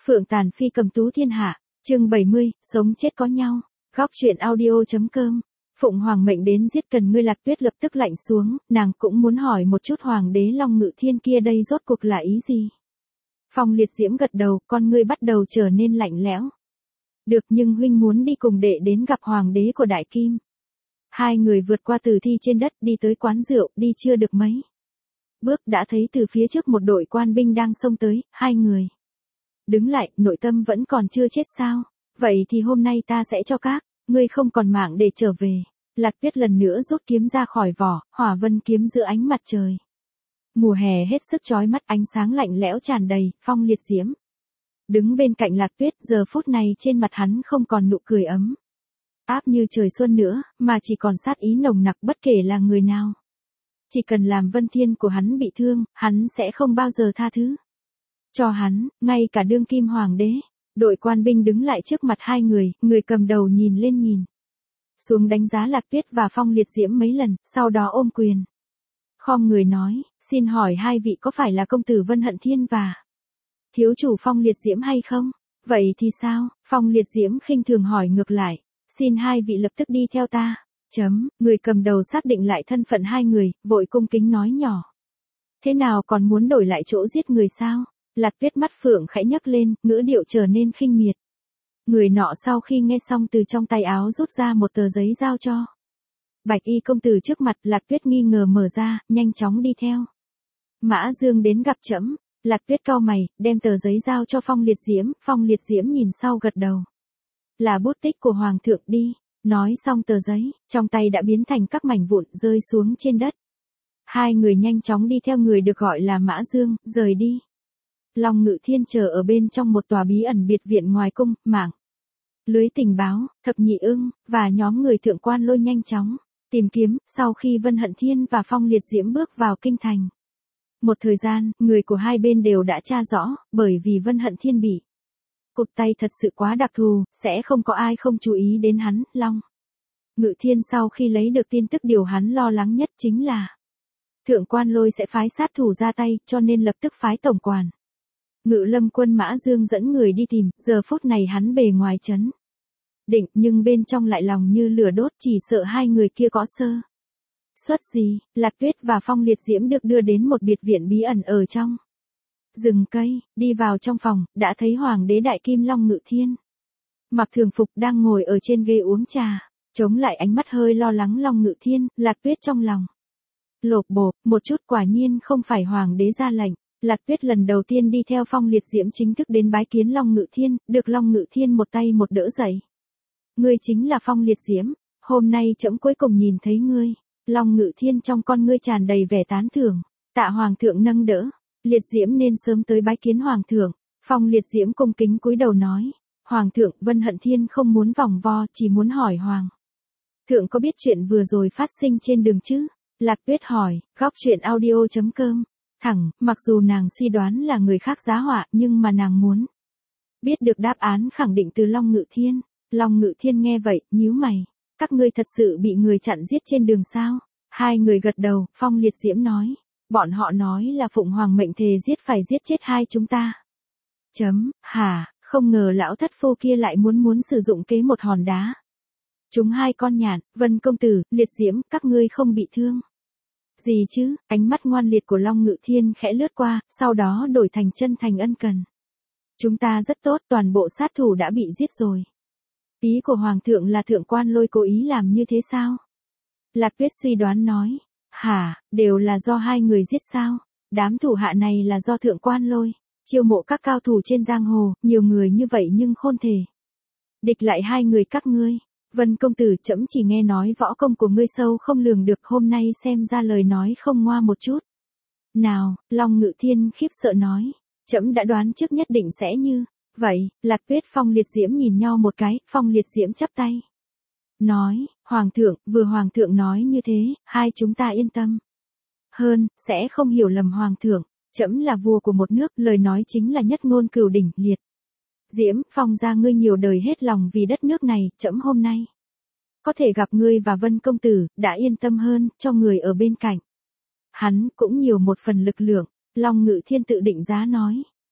Phượng tàn phi cầm tú thiên hạ, chương 70, sống chết có nhau. Góc truyện audio.com. Phụng Hoàng mệnh đến giết cần ngươi. Lạc Tuyết lập tức lạnh xuống, nàng cũng muốn hỏi một chút Hoàng đế Long Ngự Thiên kia đây rốt cuộc là ý gì. Phong Liệt Diễm gật đầu, con ngươi bắt đầu trở nên lạnh lẽo. Được, nhưng huynh muốn đi cùng đệ đến gặp Hoàng đế của Đại Kim. Hai người vượt qua tử thi trên đất, đi tới quán rượu, đi chưa được mấy bước đã thấy từ phía trước một đội quan binh đang xông tới. Hai người đứng lại, nội tâm vẫn còn chưa chết sao? Vậy thì hôm nay ta sẽ cho các ngươi không còn mạng để trở về. Lạc Tuyết lần nữa rút kiếm ra khỏi vỏ, hỏa vân kiếm giữa ánh mặt trời. Mùa hè hết sức chói mắt, ánh sáng lạnh lẽo tràn đầy. Phong Liệt Diễm đứng bên cạnh Lạc Tuyết, giờ phút này trên mặt hắn không còn nụ cười ấm áp như trời xuân nữa, mà chỉ còn sát ý nồng nặc. Bất kể là người nào, chỉ cần làm Vân Thiên của hắn bị thương, hắn sẽ không bao giờ tha thứ cho hắn, ngay cả đương kim hoàng đế. Đội quan binh đứng lại trước mặt hai người, người cầm đầu nhìn lên nhìn xuống đánh giá Lạc Tuyết và Phong Liệt Diễm mấy lần, sau đó ôm quyền khom người nói, xin hỏi hai vị có phải là công tử Vân Hận Thiên và thiếu chủ Phong Liệt Diễm hay không? Vậy thì sao? Phong Liệt Diễm khinh thường hỏi ngược lại, xin hai vị lập tức đi theo ta. Người cầm đầu xác định lại thân phận hai người, vội cung kính nói nhỏ. Thế nào, còn muốn đổi lại chỗ giết người sao? Lạc Tuyết mắt phượng khẽ nhấc lên, ngữ điệu trở nên khinh miệt. Người nọ sau khi nghe xong từ trong tay áo rút ra một tờ giấy giao cho Bạch Y công tử trước mặt. Lạc Tuyết nghi ngờ mở ra, nhanh chóng đi theo Mã Dương đến gặp trẫm. Lạc Tuyết cau mày, đem tờ giấy giao cho Phong Liệt Diễm. Phong Liệt Diễm nhìn sau gật đầu. Là bút tích của Hoàng thượng đi. Nói xong tờ giấy, trong tay đã biến thành các mảnh vụn rơi xuống trên đất. Hai người nhanh chóng đi theo người được gọi là Mã Dương, rời đi. Long Ngự Thiên chờ ở bên trong một tòa bí ẩn biệt viện ngoài cung. Mạng lưới tình báo, Thập Nhị Ưng và nhóm người Thượng Quan Lôi nhanh chóng tìm kiếm. Sau khi Vân Hận Thiên và Phong Liệt Diễm bước vào kinh thành, một thời gian, người của hai bên đều đã tra rõ, bởi vì Vân Hận Thiên bị cụt tay thật sự quá đặc thù, sẽ không có ai không chú ý đến hắn. Long Ngự Thiên sau khi lấy được tin tức, điều hắn lo lắng nhất chính là Thượng Quan Lôi sẽ phái sát thủ ra tay, cho nên lập tức phái tổng quản Ngự Lâm quân Mã Dương dẫn người đi tìm. Giờ phút này hắn bề ngoài trấn định, nhưng bên trong lại lòng như lửa đốt, chỉ sợ hai người kia có sơ suất gì. Lạc Tuyết và Phong Liệt Diễm được đưa đến một biệt viện bí ẩn ở trong rừng cây. Đi vào trong phòng, đã thấy Hoàng đế Đại Kim Long Ngự Thiên mặc thường phục đang ngồi ở trên ghế uống trà, chống lại ánh mắt hơi lo lắng Long Ngự Thiên. Lạc Tuyết trong lòng lột bột một chút, quả nhiên không phải Hoàng đế ra lệnh. Lạc Tuyết lần đầu tiên đi theo Phong Liệt Diễm chính thức đến bái kiến Long Ngự Thiên, được Long Ngự Thiên một tay một đỡ dậy. Ngươi chính là Phong Liệt Diễm, hôm nay trẫm cuối cùng nhìn thấy ngươi. Long Ngự Thiên trong con ngươi tràn đầy vẻ tán thưởng. Tạ Hoàng thượng nâng đỡ, Liệt Diễm nên sớm tới bái kiến Hoàng thượng. Phong Liệt Diễm cung kính cúi đầu nói, Hoàng thượng, Vân Hận Thiên không muốn vòng vo, chỉ muốn hỏi Hoàng thượng có biết chuyện vừa rồi phát sinh trên đường chứ? Lạc Tuyết hỏi. Góc truyện audio.com. Thẳng, mặc dù nàng suy đoán là người khác giá họa, nhưng mà nàng muốn biết được đáp án khẳng định từ Long Ngự Thiên. Long Ngự Thiên nghe vậy, nhíu mày. Các ngươi thật sự bị người chặn giết trên đường sao? Hai người gật đầu. Phong Liệt Diễm nói, bọn họ nói là Phụng Hoàng mệnh thề phải giết chết hai chúng ta. Hả, không ngờ lão thất phu kia lại muốn sử dụng kế một hòn đá trúng hai con nhạn. Vân công tử, Liệt Diễm, các ngươi không bị thương gì chứ? Ánh mắt ngoan liệt của Long Ngự Thiên khẽ lướt qua, sau đó đổi thành chân thành ân cần. Chúng ta rất tốt, toàn bộ sát thủ đã bị giết rồi. Ý của Hoàng thượng là Thượng Quan Lôi cố ý làm như thế sao? Lạc Tuyết suy đoán nói. Hả, đều là do hai người giết sao? Đám thủ hạ này là do Thượng Quan Lôi chiêu mộ các cao thủ trên giang hồ, nhiều người như vậy nhưng không thể địch lại hai người các ngươi. Vân công tử, trẫm chỉ nghe nói võ công của ngươi sâu không lường được, hôm nay xem ra lời nói không ngoa một chút nào. Long Ngự Thiên khiếp sợ nói, trẫm đã đoán trước nhất định sẽ như vậy. Lạc Tuyết Phong Liệt Diễm nhìn nhau một cái. Phong Liệt Diễm chắp tay nói, Hoàng thượng, vừa Hoàng thượng nói như thế, hai chúng ta yên tâm hơn, sẽ không hiểu lầm Hoàng thượng. Trẫm là vua của một nước, lời nói chính là nhất ngôn cửu đỉnh. Liệt Diễm, Phong gia ngươi nhiều đời hết lòng vì đất nước này, trẫm hôm nay có thể gặp ngươi và Vân công tử, đã yên tâm hơn, cho người ở bên cạnh hắn cũng nhiều một phần lực lượng. Long Ngự Thiên tự định giá nói,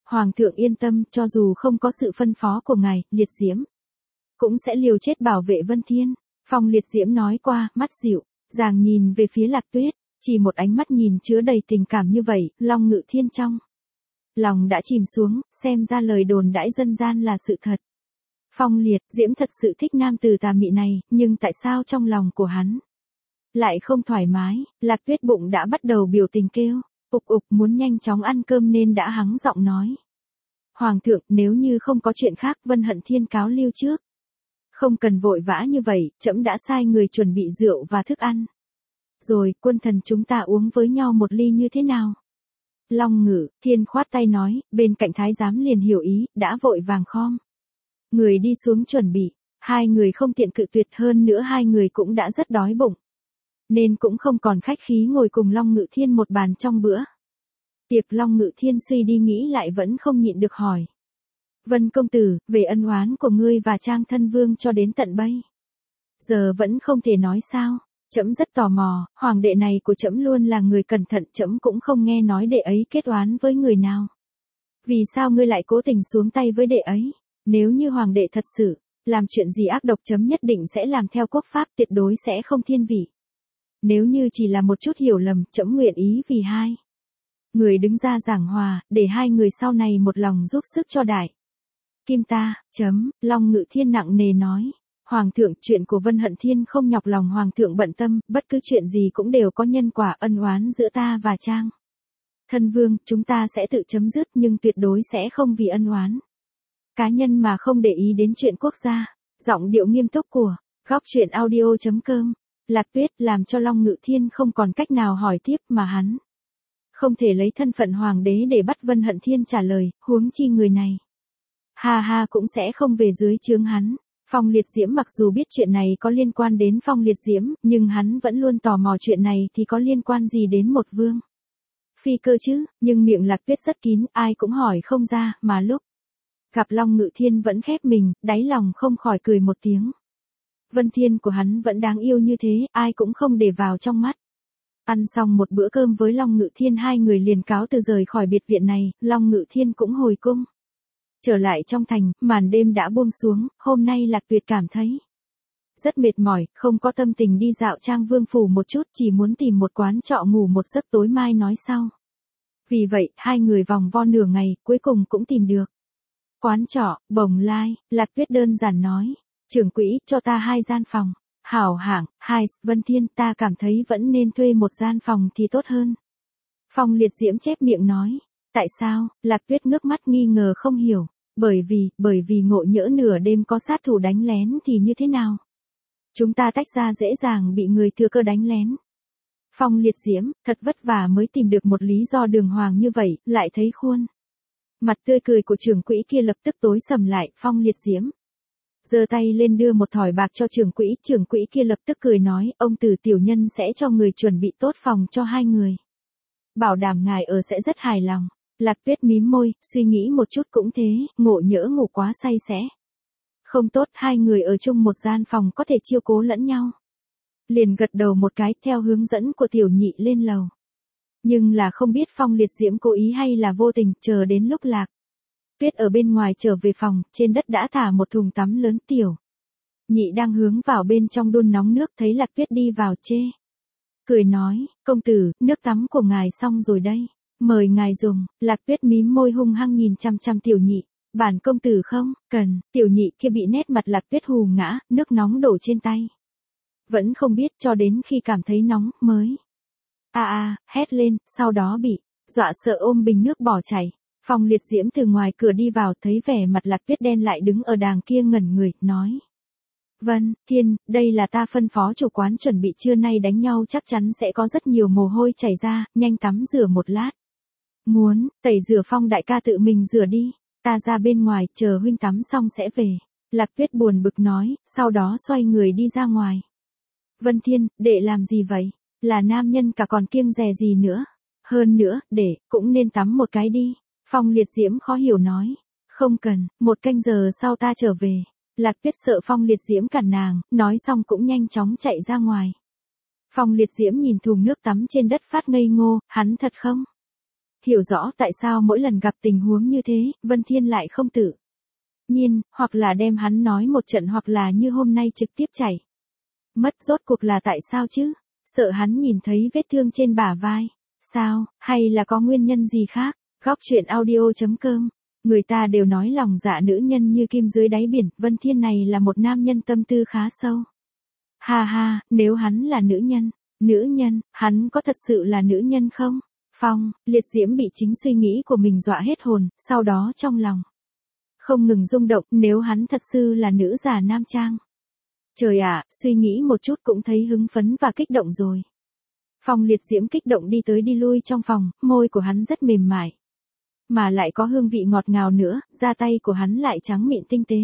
Hoàng thượng yên tâm, cho dù không có sự phân phó của ngài, Liệt Diễm cũng sẽ liều chết bảo vệ Vân Thiên. Phong Liệt Diễm nói qua, mắt dịu dàng nhìn về phía Lạc Tuyết, chỉ một ánh mắt nhìn chứa đầy tình cảm như vậy, Long Ngự Thiên trong lòng đã chìm xuống, xem ra lời đồn đãi dân gian là sự thật. Phong Liệt Diễm thật sự thích nam tử tà mị này, nhưng tại sao trong lòng của hắn lại không thoải mái? Lạc Tuyết bụng đã bắt đầu biểu tình kêu ục ục, muốn nhanh chóng ăn cơm nên đã hắng giọng nói. Hoàng thượng, nếu như không có chuyện khác, Vân Hận Thiên cáo lưu trước. Không cần vội vã như vậy, trẫm đã sai người chuẩn bị rượu và thức ăn. Rồi, quân thần chúng ta uống với nhau một ly như thế nào? Long Ngự Thiên khoát tay nói, bên cạnh thái giám liền hiểu ý, đã vội vàng khom người đi xuống chuẩn bị. Hai người không tiện cự tuyệt, hơn nữa hai người cũng đã rất đói bụng, nên cũng không còn khách khí ngồi cùng Long Ngự Thiên một bàn trong bữa tiệc. Long Ngự Thiên suy đi nghĩ lại vẫn không nhịn được hỏi. Vân công tử, về ân oán của ngươi và Trang thân vương cho đến tận bây giờ vẫn không thể nói sao? Trẫm rất tò mò, hoàng đệ này của trẫm luôn là người cẩn thận, trẫm cũng không nghe nói đệ ấy kết oán với người nào. Vì sao ngươi lại cố tình xuống tay với đệ ấy? Nếu như hoàng đệ thật sự làm chuyện gì ác độc, trẫm nhất định sẽ làm theo quốc pháp, tuyệt đối sẽ không thiên vị. Nếu như chỉ là một chút hiểu lầm, trẫm nguyện ý vì hai người đứng ra giảng hòa, để hai người sau này một lòng giúp sức cho đại kim ta. Long Ngự Thiên nặng nề nói. Hoàng thượng, chuyện của Vân Hận Thiên không nhọc lòng hoàng thượng bận tâm, bất cứ chuyện gì cũng đều có nhân quả, ân oán giữa ta và Trang thân vương, chúng ta sẽ tự chấm dứt, nhưng tuyệt đối sẽ không vì ân oán cá nhân mà không để ý đến chuyện quốc gia. Giọng điệu nghiêm túc của Góc Truyện Audio.com. Lạc Tuyết làm cho Long Ngự Thiên không còn cách nào hỏi tiếp, mà hắn không thể lấy thân phận hoàng đế để bắt Vân Hận Thiên trả lời, huống chi người này ha ha cũng sẽ không về dưới trướng hắn. Phong Liệt Diễm mặc dù biết chuyện này có liên quan đến Phong Liệt Diễm, nhưng hắn vẫn luôn tò mò chuyện này thì có liên quan gì đến một vương phi cơ chứ, nhưng miệng Lạc Tuyết rất kín, ai cũng hỏi không ra, mà lúc gặp Long Ngự Thiên vẫn khép mình, đáy lòng không khỏi cười một tiếng. Vân Thiên của hắn vẫn đáng yêu như thế, ai cũng không để vào trong mắt. Ăn xong một bữa cơm với Long Ngự Thiên, hai người liền cáo từ rời khỏi biệt viện này, Long Ngự Thiên cũng hồi cung. Trở lại trong thành, màn đêm đã buông xuống, hôm nay Lạc Tuyệt cảm thấy rất mệt mỏi, không có tâm tình đi dạo Trang Vương phủ một chút, chỉ muốn tìm một quán trọ ngủ một giấc, tối mai nói sau. Vì vậy, hai người vòng vo nửa ngày, cuối cùng cũng tìm được quán trọ, Bồng Lai. Lạc Tuyết đơn giản nói, trưởng quỹ, cho ta 2 gian phòng. Hảo hạng, Vân Thiên, ta cảm thấy vẫn nên thuê một gian phòng thì tốt hơn. Phong Liệt Diễm chép miệng nói, tại sao? Lạc Tuyết ngước mắt nghi ngờ không hiểu, bởi vì ngộ nhỡ nửa đêm có sát thủ đánh lén thì như thế nào? Chúng ta tách ra dễ dàng bị người thừa cơ đánh lén. Phong Liệt Diễm, thật vất vả mới tìm được một lý do đường hoàng như vậy, lại thấy khuôn mặt tươi cười của trưởng quỹ kia lập tức tối sầm lại. Phong Liệt Diễm giơ tay lên đưa một thỏi bạc cho trưởng quỹ kia lập tức cười nói, ông tử tiểu nhân sẽ cho người chuẩn bị tốt phòng cho hai người. Bảo đảm ngài ở sẽ rất hài lòng. Lạc Tuyết mím môi, suy nghĩ một chút cũng thế, ngộ nhỡ ngủ quá say sẽ không tốt, hai người ở chung một gian phòng có thể chiếu cố lẫn nhau. Liền gật đầu một cái theo hướng dẫn của tiểu nhị lên lầu. Nhưng là không biết Phong Liệt Diễm cố ý hay là vô tình, chờ đến lúc Lạc Tuyết ở bên ngoài trở về phòng, trên đất đã thả một thùng tắm lớn. Tiểu nhị đang hướng vào bên trong đun nóng nước, thấy Lạc Tuyết đi vào chê cười nói, công tử, nước tắm của ngài xong rồi đây, mời ngài dùng. Lạc Tuyết mím môi hung hăng nhìn chăm chăm tiểu nhị, bản công tử không cần. Tiểu nhị kia bị nét mặt Lạc Tuyết hù ngã, nước nóng đổ trên tay. Vẫn không biết cho đến khi cảm thấy nóng mới hét lên, sau đó bị dọa sợ ôm bình nước bỏ chạy. Phong Liệt Diễm từ ngoài cửa đi vào, thấy vẻ mặt Lạc Tuyết đen lại đứng ở đàng kia ngẩn người, nói, Vân Thiên, đây là ta phân phó chủ quán chuẩn bị, trưa nay đánh nhau chắc chắn sẽ có rất nhiều mồ hôi chảy ra, nhanh tắm rửa một lát. Muốn tẩy rửa Phong đại ca tự mình rửa đi, ta ra bên ngoài chờ huynh tắm xong sẽ về. Lạc Tuyết buồn bực nói, sau đó xoay người đi ra ngoài. Vân Thiên, đệ làm gì vậy? Là nam nhân cả còn kiêng dè gì nữa? Hơn nữa, đệ cũng nên tắm một cái đi. Phong Liệt Diễm khó hiểu nói, không cần, 1 canh giờ sau ta trở về. Lạc Tuyết sợ Phong Liệt Diễm cản nàng, nói xong cũng nhanh chóng chạy ra ngoài. Phong Liệt Diễm nhìn thùng nước tắm trên đất phát ngây ngô, hắn thật không hiểu rõ tại sao mỗi lần gặp tình huống như thế, Vân Thiên lại không tự nhiên, hoặc là đem hắn nói một trận hoặc là như hôm nay trực tiếp chảy mất, rốt cuộc là tại sao chứ? Sợ hắn nhìn thấy vết thương trên bả vai. Sao, hay là có nguyên nhân gì khác? Góc chuyện audio.com. Người ta đều nói lòng dạ nữ nhân như kim dưới đáy biển, Vân Thiên này là một nam nhân tâm tư khá sâu. Ha ha, nếu hắn là nữ nhân, hắn có thật sự là nữ nhân không? Phong, liệt diễm bị chính suy nghĩ của mình dọa hết hồn, sau đó trong lòng không ngừng rung động, nếu hắn thật sự là nữ giả nam trang. Trời ạ, suy nghĩ một chút cũng thấy hứng phấn và kích động rồi. Phong liệt diễm kích động đi tới đi lui trong phòng, môi của hắn rất mềm mại. Mà lại có hương vị ngọt ngào nữa, da tay của hắn lại trắng mịn tinh tế.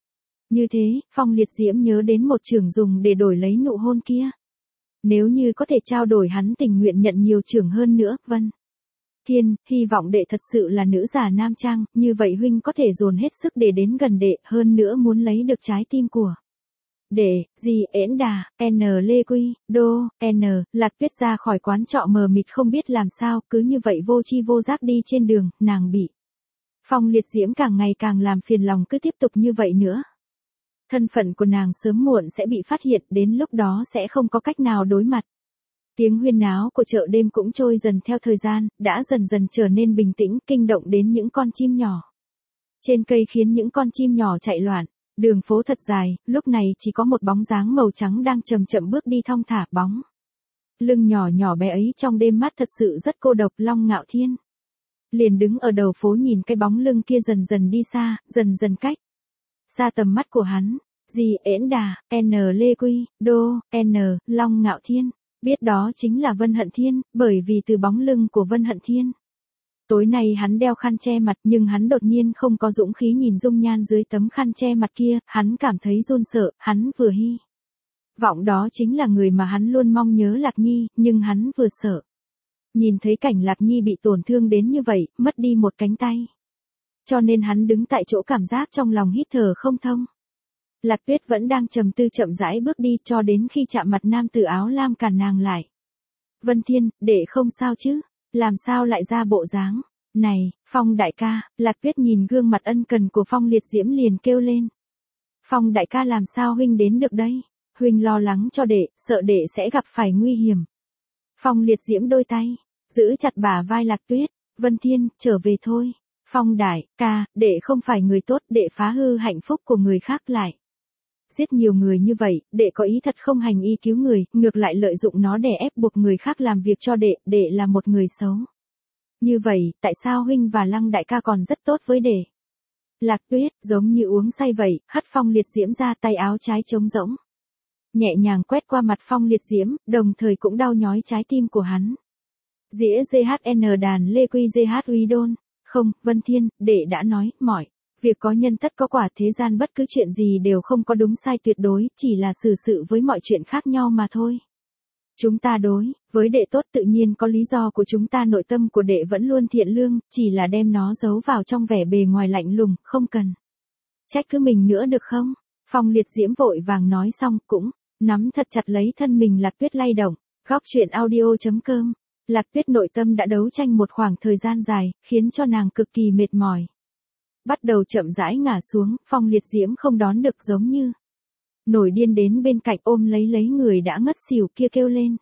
Như thế, Phong liệt diễm nhớ đến một trường dùng để đổi lấy nụ hôn kia. Nếu như có thể trao đổi hắn tình nguyện nhận nhiều trường hơn nữa, Vân Thiên, hy vọng đệ thật sự là nữ giả nam trang, như vậy huynh có thể dồn hết sức để đến gần đệ, hơn nữa muốn lấy được trái tim của đệ. Gì ễn đà, N Lê Quy, Đô, N, Lạc Tuyết ra khỏi quán trọ mờ mịt không biết làm sao, cứ như vậy vô chi vô giác đi trên đường, nàng bị Phong liệt diễm càng ngày càng làm phiền lòng, cứ tiếp tục như vậy nữa. Thân phận của nàng sớm muộn sẽ bị phát hiện, đến lúc đó sẽ không có cách nào đối mặt. Tiếng huyên náo của chợ đêm cũng trôi dần theo thời gian, đã dần dần trở nên bình tĩnh, kinh động đến những con chim nhỏ trên cây khiến những con chim nhỏ chạy loạn. Đường phố thật dài, lúc này chỉ có một bóng dáng màu trắng đang chậm chậm bước đi thong thả, bóng lưng nhỏ nhỏ bé ấy trong đêm mắt thật sự rất cô độc. Long Ngạo Thiên liền đứng ở đầu phố nhìn cái bóng lưng kia dần dần đi xa, dần dần cách xa tầm mắt của hắn. Gì ễn đà, N Lê Quy, Đô, N, Long Ngạo Thiên biết đó chính là Vân Hận Thiên, bởi vì từ bóng lưng của Vân Hận Thiên. Tối nay hắn đeo khăn che mặt, nhưng hắn đột nhiên không có dũng khí nhìn dung nhan dưới tấm khăn che mặt kia, hắn cảm thấy run sợ, hắn vừa hy vọng đó chính là người mà hắn luôn mong nhớ, Lạc Nhi, nhưng hắn vừa sợ nhìn thấy cảnh Lạc Nhi bị tổn thương đến như vậy, mất đi một cánh tay. Cho nên hắn đứng tại chỗ cảm giác trong lòng hít thở không thông. Lạc Tuyết vẫn đang trầm tư chậm rãi bước đi cho đến khi chạm mặt nam tử áo lam cản nàng lại. Vân Thiên, đệ không sao chứ? Làm sao lại ra bộ dáng này, Phong đại ca? Lạc Tuyết nhìn gương mặt ân cần của Phong liệt diễm liền kêu lên. Phong đại ca làm sao huynh đến được đây? Huynh lo lắng cho đệ, sợ đệ sẽ gặp phải nguy hiểm. Phong liệt diễm đôi tay giữ chặt bả vai Lạc Tuyết. Vân Thiên, trở về thôi. Phong đại ca, đệ không phải người tốt, đệ phá hư hạnh phúc của người khác lại giết nhiều người như vậy, đệ có ý thật không hành y cứu người, ngược lại lợi dụng nó để ép buộc người khác làm việc cho đệ, đệ là một người xấu. Như vậy, tại sao huynh và Lăng đại ca còn rất tốt với đệ? Lạc Tuyết, giống như uống say vậy, hất Phong liệt diễm ra, tay áo trái trống rỗng. Nhẹ nhàng quét qua mặt Phong liệt diễm, đồng thời cũng đau nhói trái tim của hắn. Dĩa GHN đàn Lê Quy GH Uy Đôn. Không, Vân Thiên, đệ đã nói, mọi việc có nhân tất có quả, thế gian bất cứ chuyện gì đều không có đúng sai tuyệt đối, chỉ là xử sự với mọi chuyện khác nhau mà thôi. Chúng ta đối với đệ tốt tự nhiên có lý do của chúng ta, nội tâm của đệ vẫn luôn thiện lương, chỉ là đem nó giấu vào trong vẻ bề ngoài lạnh lùng, không cần trách cứ mình nữa được không? Phong liệt diễm vội vàng nói xong, cũng nắm thật chặt lấy thân mình. Lạc Tuyết lay động. Góc chuyện audio.com. Lạc Tuyết nội tâm đã đấu tranh một khoảng thời gian dài, khiến cho nàng cực kỳ mệt mỏi. Bắt đầu chậm rãi ngả xuống, Phong liệt diễm không đón được, giống như nổi điên đến bên cạnh ôm lấy người đã ngất xỉu kia kêu lên.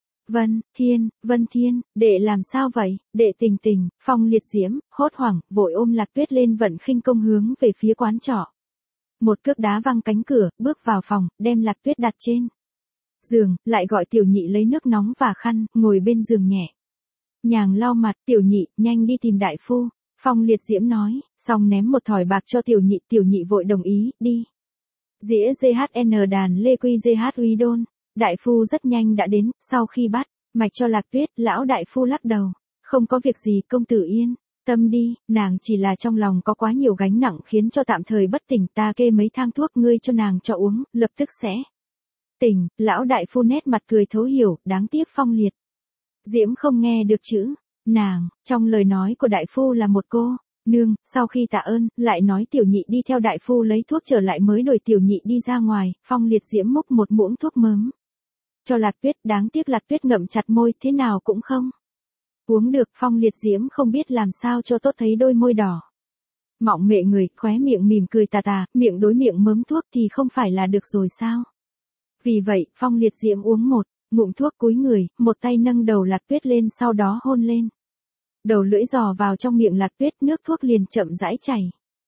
Vân Thiên, đệ làm sao vậy? Đệ tình. Phong liệt diễm, hốt hoảng, vội ôm Lạc Tuyết lên vận khinh công hướng về phía quán trọ. Một cước đá văng cánh cửa, bước vào phòng, đem Lạc Tuyết đặt trên giường, lại gọi Tiểu Nhị lấy nước nóng và khăn, ngồi bên giường nhẹ nhàng lau mặt. Tiểu Nhị, nhanh đi tìm đại phu. Phong liệt diễm nói, xong ném một thỏi bạc cho Tiểu Nhị vội đồng ý, đi. Dĩa GHN đàn Lê Quy GH Uy Đôn. Đại phu rất nhanh đã đến, sau khi bắt mạch cho Lạc Tuyết, lão đại phu lắc đầu. Không có việc gì, công tử yên tâm đi, nàng chỉ là trong lòng có quá nhiều gánh nặng khiến cho tạm thời bất tỉnh, ta kê mấy thang thuốc ngươi cho nàng cho uống, lập tức sẽ tỉnh. Lão đại phu nét mặt cười thấu hiểu, đáng tiếc Phong liệt diễm không nghe được chữ nàng trong lời nói của đại phu là một cô nương. Sau khi tạ ơn, lại nói Tiểu Nhị đi theo đại phu lấy thuốc trở lại mới đổi Tiểu Nhị đi ra ngoài. Phong liệt diễm múc một muỗng thuốc mớm cho Lạc Tuyết, đáng tiếc Lạc Tuyết ngậm chặt môi, thế nào cũng không Uống được, Phong Liệt Diễm không biết làm sao cho tốt thấy đôi môi đỏ. Mọng mệ người, khóe miệng mỉm cười tà tà, miệng đối miệng mớm thuốc thì không phải là được rồi sao? Vì vậy, Phong Liệt Diễm uống một ngụm thuốc cúi người, một tay nâng đầu Lạc Tuyết lên sau đó hôn lên. Đầu lưỡi dò vào trong miệng Lạc Tuyết, nước thuốc liền chậm rãi chảy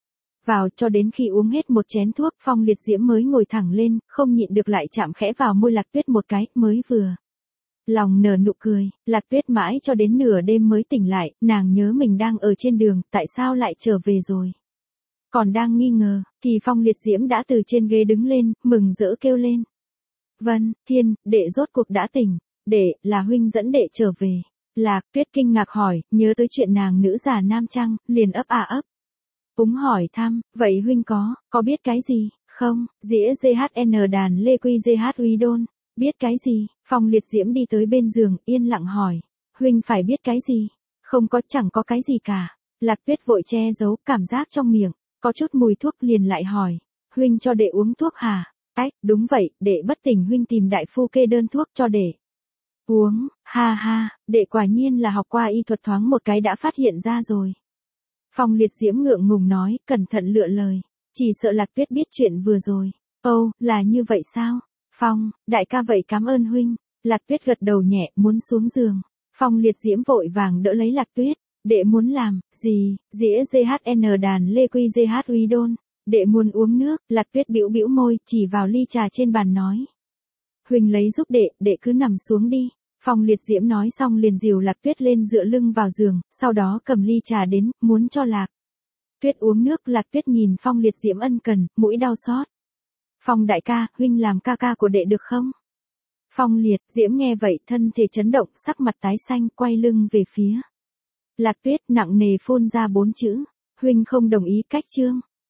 vào cho đến khi uống hết một chén thuốc, Phong Liệt Diễm mới ngồi thẳng lên, không nhịn được lại chạm khẽ vào môi Lạc Tuyết một cái, mới vừa lòng nở nụ cười. Lạc Tuyết mãi cho đến nửa đêm mới tỉnh lại, nàng nhớ mình đang ở trên đường, tại sao lại trở về rồi. Còn đang nghi ngờ, thì Phong Liệt Diễm đã từ trên ghế đứng lên, mừng rỡ kêu lên. Vân, Thiên, đệ rốt cuộc đã tỉnh, đệ, là huynh dẫn đệ trở về. Lạc Tuyết kinh ngạc hỏi, nhớ tới chuyện nàng nữ giả nam trang, liền ấp ấp. Úng hỏi thăm, vậy huynh có biết cái gì, không, dĩa GHN đàn lê quy GH uy đôn, biết cái gì, Phong Liệt Diễm đi tới bên giường, yên lặng hỏi, huynh phải biết cái gì, không có, chẳng có cái gì cả. Lạc Tuyết vội che giấu, cảm giác trong miệng có chút mùi thuốc liền lại hỏi, huynh cho đệ uống thuốc hả? Ách, đúng vậy, đệ bất tỉnh huynh tìm đại phu kê đơn thuốc cho đệ uống, ha ha, đệ quả nhiên là học qua y thuật, thoáng một cái đã phát hiện ra rồi. Phong Liệt Diễm ngượng ngùng nói, cẩn thận lựa lời, chỉ sợ Lạc Tuyết biết chuyện vừa rồi. Âu, là như vậy sao? Phong, đại ca vậy cảm ơn huynh. Lạc Tuyết gật đầu nhẹ, muốn xuống giường. Phong Liệt Diễm vội vàng đỡ lấy Lạc Tuyết, đệ muốn làm gì? Dĩa GHN đàn lê quy GH uy đôn, đệ muốn uống nước. Lạc Tuyết bĩu bĩu môi, chỉ vào ly trà trên bàn nói, huynh lấy giúp đệ cứ nằm xuống đi. Phong Liệt Diễm nói xong liền dìu Lạc Tuyết lên dựa lưng vào giường, sau đó cầm ly trà đến, muốn cho Lạc Tuyết uống nước. Lạc Tuyết nhìn Phong Liệt Diễm ân cần, mũi đau xót. Phong đại ca, huynh làm ca ca của đệ được không? Phong Liệt Diễm nghe vậy, thân thể chấn động, sắc mặt tái xanh, quay lưng về phía Lạc Tuyết, nặng nề phun ra 4 chữ, huynh không đồng ý cách chương.